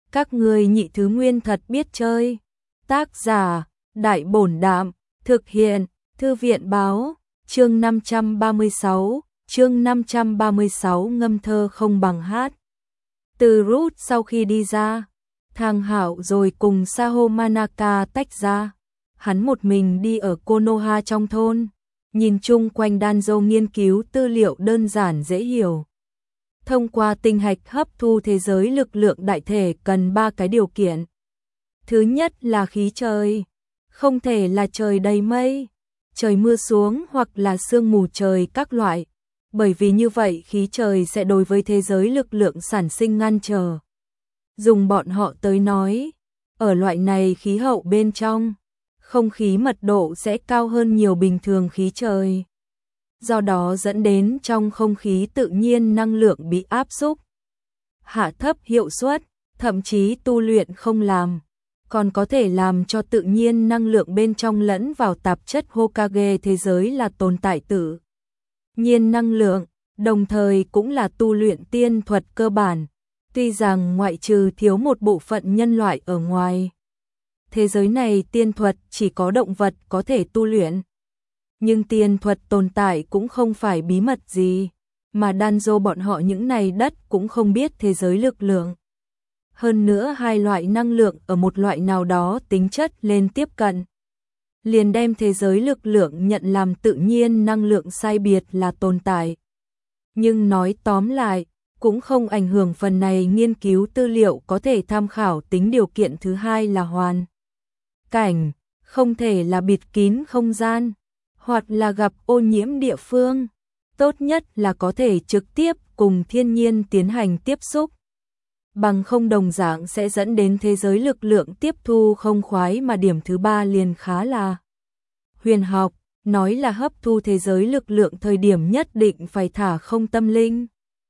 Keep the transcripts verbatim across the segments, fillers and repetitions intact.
Các ngươi nhị thứ nguyên thật biết chơi. Tác giả, Đại Bổn Đạm, thực hiện, Thư viện Báo, chương năm trăm ba mươi sáu, chương năm trăm ba mươi sáu ngâm thơ không bằng hát. Từ Rút sau khi đi ra, Thang Hạo rồi cùng Saho Manaka tách ra. Hắn một mình đi ở Konoha trong thôn, nhìn chung quanh Danzo nghiên cứu tư liệu đơn giản dễ hiểu. Thông qua tinh hạch hấp thu thế giới lực lượng đại thể cần ba cái điều kiện. Thứ nhất là khí trời, không thể là trời đầy mây, trời mưa xuống hoặc là sương mù trời các loại, bởi vì như vậy khí trời sẽ đối với thế giới lực lượng sản sinh ngăn trở. Dùng bọn họ tới nói, ở loại này khí hậu bên trong, không khí mật độ sẽ cao hơn nhiều bình thường khí trời. Do đó dẫn đến trong không khí tự nhiên năng lượng bị áp xúc, hạ thấp hiệu suất, thậm chí tu luyện không làm, còn có thể làm cho tự nhiên năng lượng bên trong lẫn vào tạp chất Hokage thế giới là tồn tại tự nhiên năng lượng, đồng thời cũng là tu luyện tiên thuật cơ bản. Tuy rằng ngoại trừ thiếu một bộ phận nhân loại ở ngoài, thế giới này tiên thuật chỉ có động vật có thể tu luyện. Nhưng tiên thuật tồn tại cũng không phải bí mật gì, mà Danzo bọn họ những này đất cũng không biết thế giới lực lượng. Hơn nữa hai loại năng lượng ở một loại nào đó tính chất lên tiếp cận, liền đem thế giới lực lượng nhận làm tự nhiên năng lượng sai biệt là tồn tại. Nhưng nói tóm lại, cũng không ảnh hưởng phần này nghiên cứu tư liệu có thể tham khảo tính điều kiện thứ hai là hoàn cảnh, không thể là bịt kín không gian, hoặc là gặp ô nhiễm địa phương, tốt nhất là có thể trực tiếp cùng thiên nhiên tiến hành tiếp xúc. Bằng không đồng dạng sẽ dẫn đến thế giới lực lượng tiếp thu không khoái, mà điểm thứ ba liền khá là huyền học, nói là hấp thu thế giới lực lượng thời điểm nhất định phải thả không tâm linh,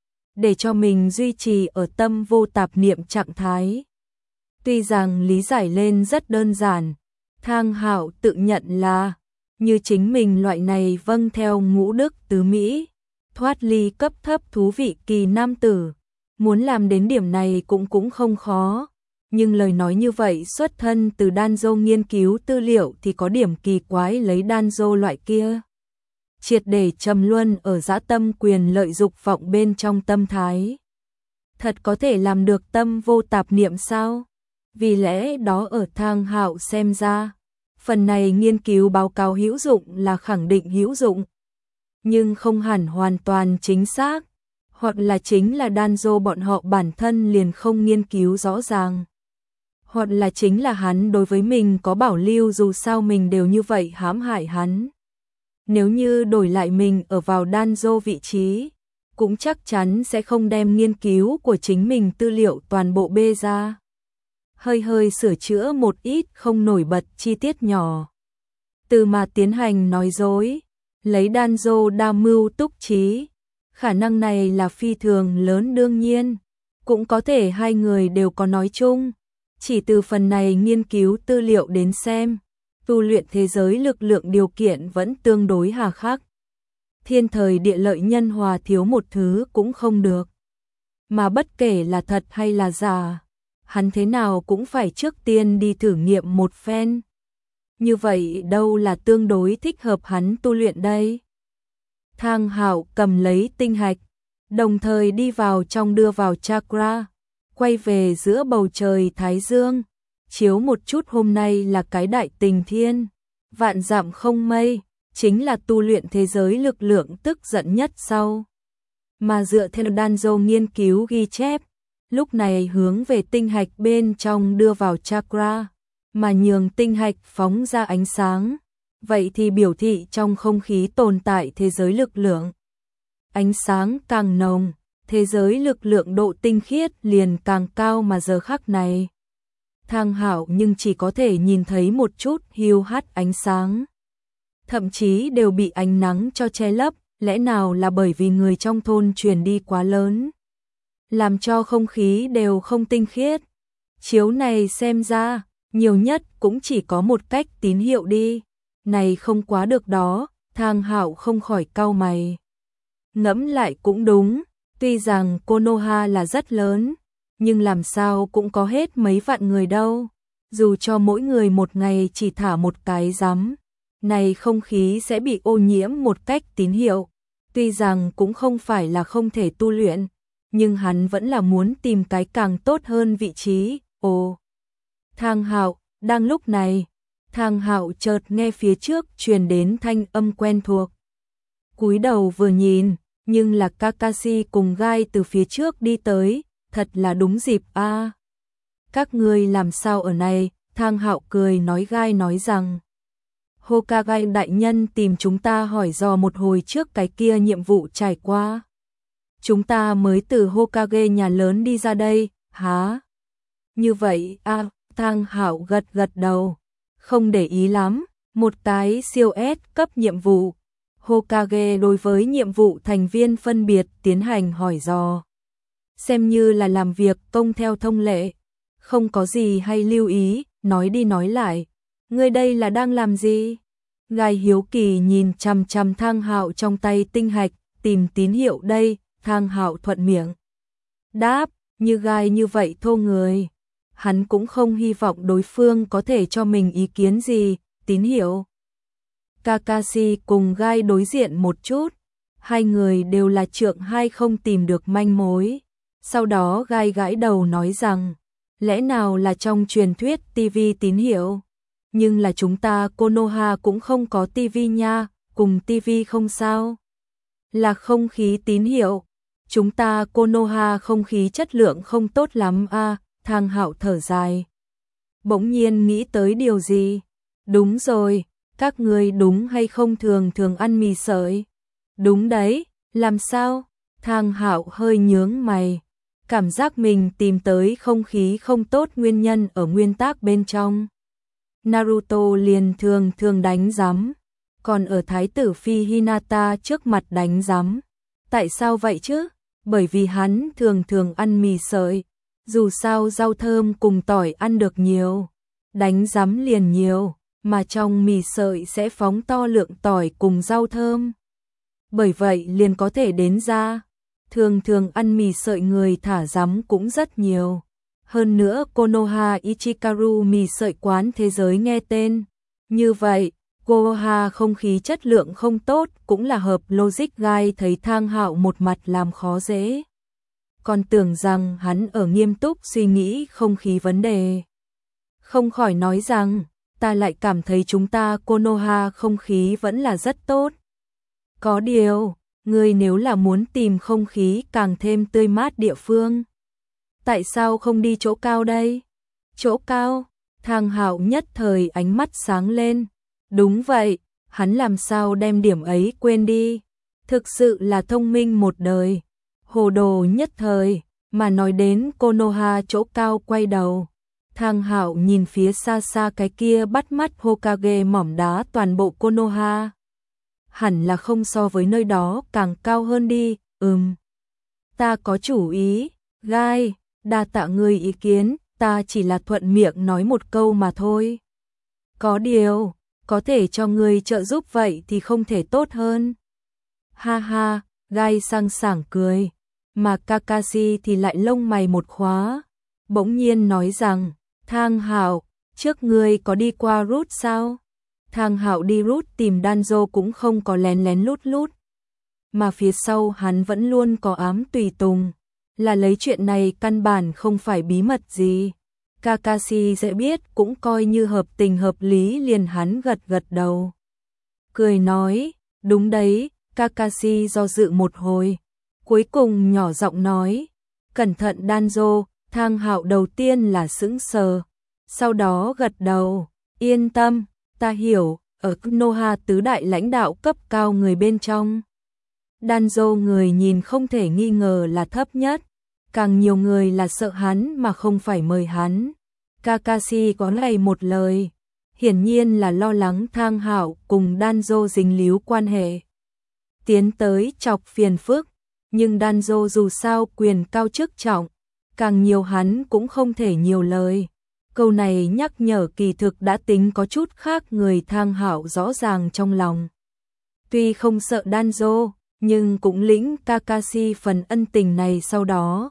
để cho mình duy trì ở tâm vô tạp niệm trạng thái. Tuy rằng lý giải lên rất đơn giản, Thang Hạo tự nhận là như chính mình loại này vâng theo ngũ đức tứ Mỹ, thoát ly cấp thấp thú vị kỳ nam tử, muốn làm đến điểm này cũng cũng không khó. Nhưng lời nói như vậy xuất thân từ Danzo nghiên cứu tư liệu thì có điểm kỳ quái, lấy Danzo loại kia triệt để trầm luân ở dã tâm quyền lợi dục vọng bên trong tâm thái. Thật có thể làm được tâm vô tạp niệm sao? Vì lẽ đó ở Thang Hạo xem ra, phần này nghiên cứu báo cáo hữu dụng là khẳng định hữu dụng, nhưng không hẳn hoàn toàn chính xác, hoặc là chính là Danzo bọn họ bản thân liền không nghiên cứu rõ ràng, hoặc là chính là hắn đối với mình có bảo lưu, dù sao mình đều như vậy hãm hại hắn. Nếu như đổi lại mình ở vào Danzo vị trí, cũng chắc chắn sẽ không đem nghiên cứu của chính mình tư liệu toàn bộ bê ra. Hơi hơi sửa chữa một ít không nổi bật chi tiết nhỏ, từ mà tiến hành nói dối, lấy Danzo đa mưu túc trí. Khả năng này là phi thường lớn, đương nhiên, cũng có thể hai người đều có nói chung. Chỉ từ phần này nghiên cứu tư liệu đến xem, tu luyện thế giới lực lượng điều kiện vẫn tương đối hà khắc. Thiên thời địa lợi nhân hòa thiếu một thứ cũng không được. Mà bất kể là thật hay là giả, hắn thế nào cũng phải trước tiên đi thử nghiệm một phen. Như vậy đâu là tương đối thích hợp hắn tu luyện đây? Thang Hạo cầm lấy tinh hạch, đồng thời đi vào trong đưa vào chakra, quay về giữa bầu trời thái dương, chiếu một chút hôm nay là cái đại tình thiên, vạn dặm không mây, chính là tu luyện thế giới lực lượng tức giận nhất sau. Mà dựa theo Danzo nghiên cứu ghi chép, lúc này hướng về tinh hạch bên trong đưa vào chakra, mà nhường tinh hạch phóng ra ánh sáng, vậy thì biểu thị trong không khí tồn tại thế giới lực lượng. Ánh sáng càng nồng, thế giới lực lượng độ tinh khiết liền càng cao, mà giờ khắc này Thang Hạo nhưng chỉ có thể nhìn thấy một chút hiu hắt ánh sáng, thậm chí đều bị ánh nắng cho che lấp. Lẽ nào là bởi vì người trong thôn truyền đi quá lớn, làm cho không khí đều không tinh khiết? Chiếu này xem ra, nhiều nhất cũng chỉ có một cách tín hiệu đi. Này không quá được đó, Thang Hạo không khỏi cau mày. Ngẫm lại cũng đúng, tuy rằng Konoha là rất lớn, nhưng làm sao cũng có hết mấy vạn người đâu. Dù cho mỗi người một ngày chỉ thả một cái rắm, này không khí sẽ bị ô nhiễm một cách tín hiệu. Tuy rằng cũng không phải là không thể tu luyện, nhưng hắn vẫn là muốn tìm cái càng tốt hơn vị trí. Ồ, Thang Hạo, đang lúc này, Thang Hạo chợt nghe phía trước truyền đến thanh âm quen thuộc. Cúi đầu vừa nhìn, nhưng là Kakashi cùng Gai từ phía trước đi tới, thật là đúng dịp a. À. Các ngươi làm sao ở này? Thang Hạo cười nói Gai nói rằng Hokage đại nhân tìm chúng ta hỏi dò một hồi trước cái kia nhiệm vụ trải qua. Chúng ta mới từ Hokage nhà lớn đi ra đây, hả? Như vậy a, à, Thang Hạo gật gật đầu, không để ý lắm, một cái siêu S cấp nhiệm vụ. Hokage đối với nhiệm vụ thành viên phân biệt tiến hành hỏi dò. Xem như là làm việc công theo thông lệ, không có gì hay lưu ý, nói đi nói lại. Ngươi đây là đang làm gì? Gai hiếu kỳ nhìn chằm chằm Thang Hạo trong tay tinh hạch, tìm tín hiệu đây. Thang Hạo thuận miệng đáp, như Gai như vậy thô người, hắn cũng không hy vọng đối phương có thể cho mình ý kiến gì. Tín hiệu. Kakashi cùng Gai đối diện một chút, hai người đều là trượng hai không tìm được manh mối. Sau đó Gai gãi đầu nói rằng, lẽ nào là trong truyền thuyết ti vi tín hiệu? Nhưng là chúng ta Konoha cũng không có ti vi nha, cùng ti vi không sao. Là không khí tín hiệu. Chúng ta Konoha không khí chất lượng không tốt lắm a. À, Thang Hạo thở dài. Bỗng nhiên nghĩ tới điều gì? Đúng rồi, các ngươi đúng hay không thường thường ăn mì sợi? Đúng đấy, làm sao? Thang Hạo hơi nhướng mày, cảm giác mình tìm tới không khí không tốt nguyên nhân ở nguyên tắc bên trong. Naruto liền thường thường đánh giám, còn ở thái tử phi Hinata trước mặt đánh giám. Tại sao vậy chứ? Bởi vì hắn thường thường ăn mì sợi, dù sao rau thơm cùng tỏi ăn được nhiều, đánh giám liền nhiều, mà trong mì sợi sẽ phóng to lượng tỏi cùng rau thơm. Bởi vậy liền có thể đến ra, thường thường ăn mì sợi người thả giám cũng rất nhiều. Hơn nữa Konoha Ichikaru mì sợi quán thế giới nghe tên. Như vậy, Konoha không khí chất lượng không tốt cũng là hợp logic. Gai thấy Thang Hạo một mặt làm khó dễ, còn tưởng rằng hắn ở nghiêm túc suy nghĩ không khí vấn đề. Không khỏi nói rằng, ta lại cảm thấy chúng ta Konoha không khí vẫn là rất tốt. Có điều, ngươi nếu là muốn tìm không khí càng thêm tươi mát địa phương, tại sao không đi chỗ cao đây? Chỗ cao? Thang Hạo nhất thời ánh mắt sáng lên. Đúng vậy, hắn làm sao đem điểm ấy quên đi. Thực sự là thông minh một đời. Hồ đồ nhất thời, mà nói đến Konoha chỗ cao quay đầu. Thang Hạo nhìn phía xa xa cái kia bắt mắt Hokage mỏm đá toàn bộ Konoha. Hẳn là không so với nơi đó càng cao hơn đi. Ừm, ta có chủ ý. Gai, đa tạ ngươi ý kiến, ta chỉ là thuận miệng nói một câu mà thôi. Có điều, có thể cho ngươi trợ giúp vậy thì không thể tốt hơn. Ha ha, Gai sang sảng cười, mà Kakashi thì lại lông mày một khóa, bỗng nhiên nói rằng, Thang Hạo, trước ngươi có đi qua route sao? Thang Hạo đi route tìm Danzo cũng không có lén lén lút lút, mà phía sau hắn vẫn luôn có ám tùy tùng, là lấy chuyện này căn bản không phải bí mật gì. Kakashi sẽ biết cũng coi như hợp tình hợp lý, liền hắn gật gật đầu. Cười nói, đúng đấy. Kakashi do dự một hồi, cuối cùng nhỏ giọng nói, cẩn thận Danzo. Thang Hạo đầu tiên là sững sờ, sau đó gật đầu, yên tâm, ta hiểu, ở Konoha tứ đại lãnh đạo cấp cao người bên trong. Danzo người nhìn không thể nghi ngờ là thấp nhất, càng nhiều người là sợ hắn mà không phải mời hắn. Kakashi có này một lời, hiển nhiên là lo lắng Thang Hạo cùng Danzo dính líu quan hệ, tiến tới chọc phiền phức, nhưng Danzo dù sao quyền cao chức trọng, càng nhiều hắn cũng không thể nhiều lời. Câu này nhắc nhở kỳ thực đã tính có chút khác người. Thang Hạo rõ ràng trong lòng, tuy không sợ Danzo, nhưng cũng lĩnh Kakashi phần ân tình này. Sau đó,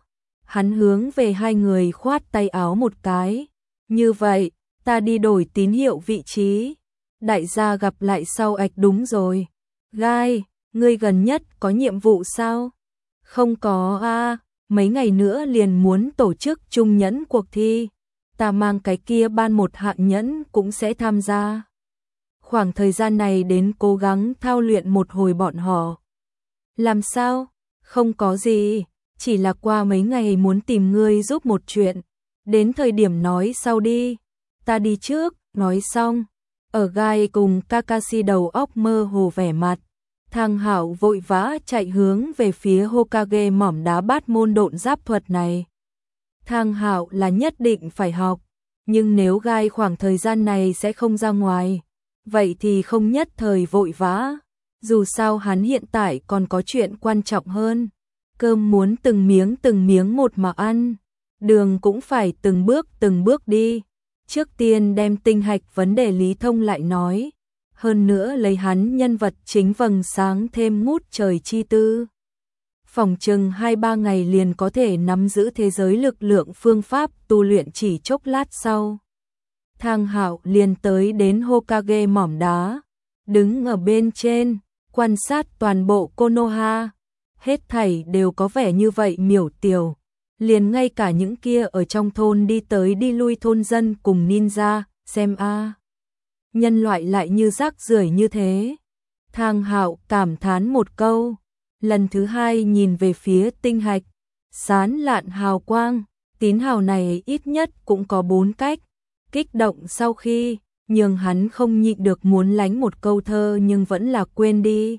Hắn hướng về hai người khoát tay áo một cái. Như vậy, ta đi đổi tín hiệu vị trí. Đại gia gặp lại sau ạch đúng rồi. Gai, ngươi gần nhất có nhiệm vụ sao? Không có a, mấy ngày nữa liền muốn tổ chức trung nhẫn cuộc thi. Ta mang cái kia ban một hạng nhẫn cũng sẽ tham gia. Khoảng thời gian này đến cố gắng thao luyện một hồi bọn họ. Làm sao? Không có gì, chỉ là qua mấy ngày muốn tìm ngươi giúp một chuyện. Đến thời điểm nói sau đi. Ta đi trước, nói xong. Ở Gai cùng Kakashi đầu óc mơ hồ vẻ mặt. Thang Hạo vội vã chạy hướng về phía Hokage mỏm đá bát môn độn giáp thuật này. Thang Hạo là nhất định phải học, nhưng nếu Gai khoảng thời gian này sẽ không ra ngoài, vậy thì không nhất thời vội vã. Dù sao hắn hiện tại còn có chuyện quan trọng hơn. Cơm muốn từng miếng từng miếng một mà ăn, đường cũng phải từng bước từng bước đi. Trước tiên đem tinh hạch vấn đề lý thông lại nói. Hơn nữa lấy hắn nhân vật chính vầng sáng thêm ngút trời chi tư. Phòng chừng hai ba ngày liền có thể nắm giữ thế giới lực lượng phương pháp tu luyện chỉ chốc lát sau. Thang Hạo liền tới đến Hokage mỏm đá, đứng ở bên trên, quan sát toàn bộ Konoha. Hết thảy đều có vẻ như vậy miểu tiểu. Liền ngay cả những kia ở trong thôn đi tới đi lui thôn dân cùng ninja, xem a. Nhân loại lại như rác rưởi như thế. Thang Hạo cảm thán một câu, lần thứ hai nhìn về phía tinh hạch, sán lạn hào quang, tín hào này ít nhất cũng có bốn cách. Kích động sau khi, nhưng hắn không nhịn được muốn lánh một câu thơ nhưng vẫn là quên đi.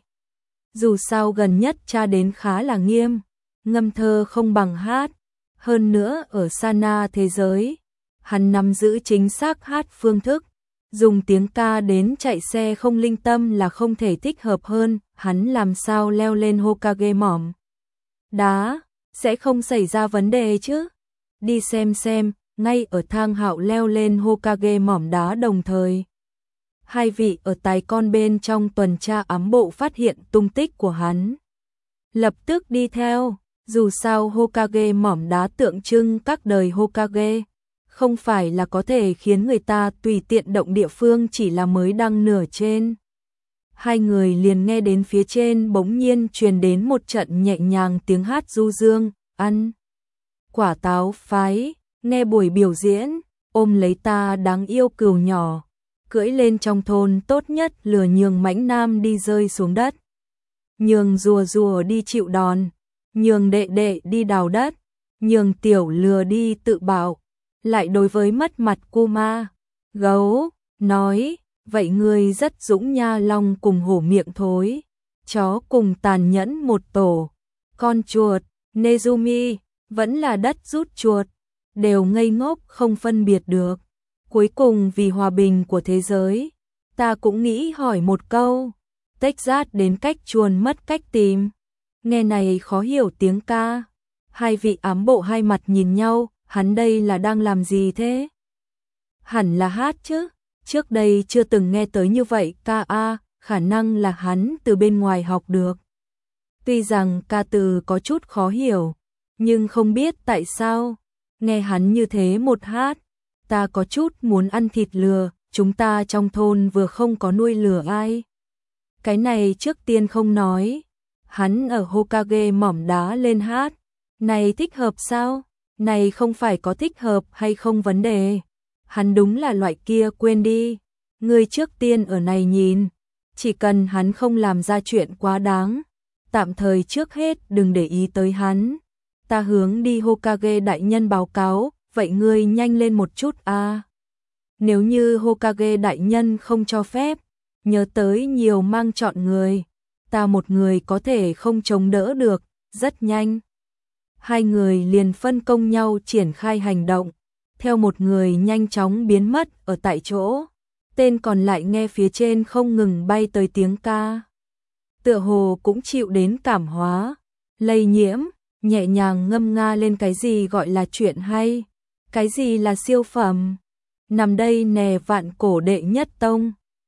Dù sao gần nhất tra đến khá là nghiêm, ngâm thơ không bằng hát, hơn nữa ở Sana thế giới, hắn nắm giữ chính xác hát phương thức. Dùng tiếng ca đến chạy xe không linh tâm là không thể thích hợp hơn, hắn làm sao leo lên Hokage mỏm đá, sẽ không xảy ra vấn đề chứ. Đi xem xem, ngay ở Thang Hạo leo lên Hokage mỏm đá đồng thời. Hai vị ở tài con bên trong tuần tra ám bộ phát hiện tung tích của hắn. Lập tức đi theo, dù sao Hokage mỏm đá tượng trưng các đời Hokage. Không phải là có thể khiến người ta tùy tiện động địa phương chỉ là mới đăng nửa trên. Hai người liền nghe đến phía trên bỗng nhiên truyền đến một trận nhẹ nhàng tiếng hát du dương, ăn. Quả táo phái, nghe buổi biểu diễn, ôm lấy ta đáng yêu cừu nhỏ, cưỡi lên trong thôn tốt nhất lừa nhường mãnh nam đi rơi xuống đất. Nhường rùa rùa đi chịu đòn, nhường đệ đệ đi đào đất, nhường tiểu lừa đi tự bảo. Lại đối với mất mặt Kuma, gấu, nói, vậy ngươi rất dũng nha, long cùng hổ miệng thối, chó cùng tàn nhẫn một tổ, con chuột, Nezumi, vẫn là đất rút chuột, đều ngây ngốc không phân biệt được. Cuối cùng vì hòa bình của thế giới, ta cũng nghĩ hỏi một câu, Texas đến cách chuồn mất cách tìm. Nghe này khó hiểu tiếng ca, hai vị ám bộ hai mặt nhìn nhau. Hắn đây là đang làm gì thế? Hẳn là hát chứ, trước đây chưa từng nghe tới như vậy ca a, khả năng là hắn từ bên ngoài học được. Tuy rằng ca từ có chút khó hiểu, nhưng không biết tại sao, nghe hắn như thế một hát, ta có chút muốn ăn thịt lừa, chúng ta trong thôn vừa không có nuôi lừa ai. Cái này trước tiên không nói, hắn ở Hokage mỏm đá lên hát, này thích hợp sao? Này không phải có thích hợp hay không vấn đề. Hắn đúng là loại kia quên đi. Ngươi trước tiên ở này nhìn. Chỉ cần hắn không làm ra chuyện quá đáng. Tạm thời trước hết đừng để ý tới hắn. Ta hướng đi Hokage đại nhân báo cáo. Vậy ngươi nhanh lên một chút a. À. Nếu như Hokage đại nhân không cho phép. Nhớ tới nhiều mang chọn người. Ta một người có thể không chống đỡ được. Rất nhanh. Hai người liền phân công nhau triển khai hành động, theo một người nhanh chóng biến mất ở tại chỗ, tên còn lại nghe phía trên không ngừng bay tới tiếng ca. Tựa hồ cũng chịu đến cảm hóa, lây nhiễm, nhẹ nhàng ngâm nga lên cái gì gọi là chuyện hay, cái gì là siêu phẩm. Nằm đây nè vạn cổ đệ nhất tông,